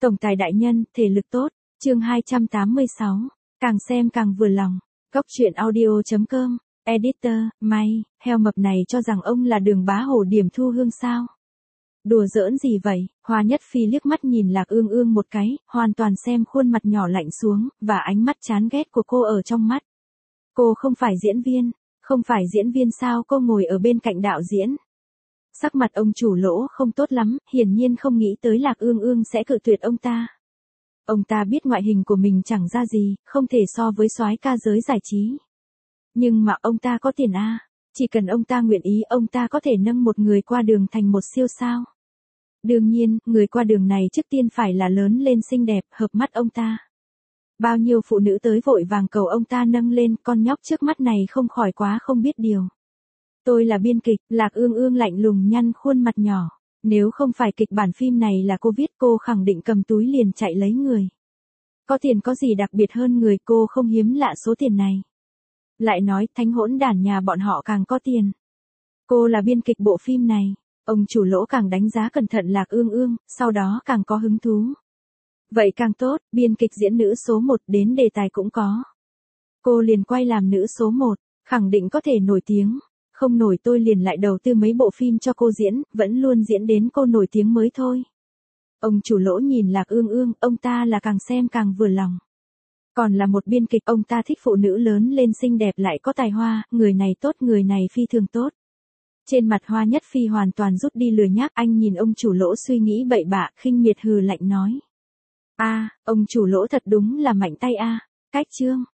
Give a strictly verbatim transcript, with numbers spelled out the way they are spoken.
Tổng tài đại nhân, thể lực tốt, chương hai trăm tám mươi sáu, càng xem càng vừa lòng. Góc truyện audio chấm com, editor, may, heo mập này cho rằng ông là Đường Bá Hổ điểm thu hương sao? Đùa giỡn gì vậy? Hoa Nhất Phi liếc mắt nhìn Lạc Ương Ương một cái, hoàn toàn xem khuôn mặt nhỏ lạnh xuống, và ánh mắt chán ghét của cô ở trong mắt. Cô không phải diễn viên, không phải diễn viên sao cô ngồi ở bên cạnh đạo diễn? Sắc mặt ông chủ Lỗ không tốt lắm, hiển nhiên không nghĩ tới Lạc Ương Ương sẽ cự tuyệt ông ta. Ông ta biết ngoại hình của mình chẳng ra gì, không thể so với soái ca giới giải trí. Nhưng mà ông ta có tiền a, chỉ cần ông ta nguyện ý ông ta có thể nâng một người qua đường thành một siêu sao. Đương nhiên, người qua đường này trước tiên phải là lớn lên xinh đẹp, hợp mắt ông ta. Bao nhiêu phụ nữ tới vội vàng cầu ông ta nâng lên, con nhóc trước mắt này không khỏi quá không biết điều. Tôi là biên kịch, Lạc Ương Ương lạnh lùng nhăn khuôn mặt nhỏ. Nếu không phải kịch bản phim này là cô viết cô khẳng định cầm túi liền chạy lấy người. Có tiền có gì đặc biệt hơn người, cô không hiếm lạ số tiền này. Lại nói thánh hỗn đản nhà bọn họ càng có tiền. Cô là biên kịch bộ phim này. Ông chủ Lỗ càng đánh giá cẩn thận Lạc Ương Ương, sau đó càng có hứng thú. Vậy càng tốt, biên kịch diễn nữ số một đến đề tài cũng có. Cô liền quay làm nữ số một, khẳng định có thể nổi tiếng. Không nổi tôi liền lại đầu tư mấy bộ phim cho cô diễn, vẫn luôn diễn đến cô nổi tiếng mới thôi. Ông chủ Lỗ nhìn Lạc Ương Ương, ông ta là càng xem càng vừa lòng. Còn là một biên kịch, ông ta thích phụ nữ lớn lên xinh đẹp lại có tài hoa, người này tốt, người này phi thường tốt. Trên mặt Hoa Nhất Phi hoàn toàn rút đi lười nhác, anh nhìn ông chủ Lỗ suy nghĩ bậy bạ, khinh miệt hừ lạnh nói. A, ông chủ Lỗ thật đúng là mạnh tay a, cách chương.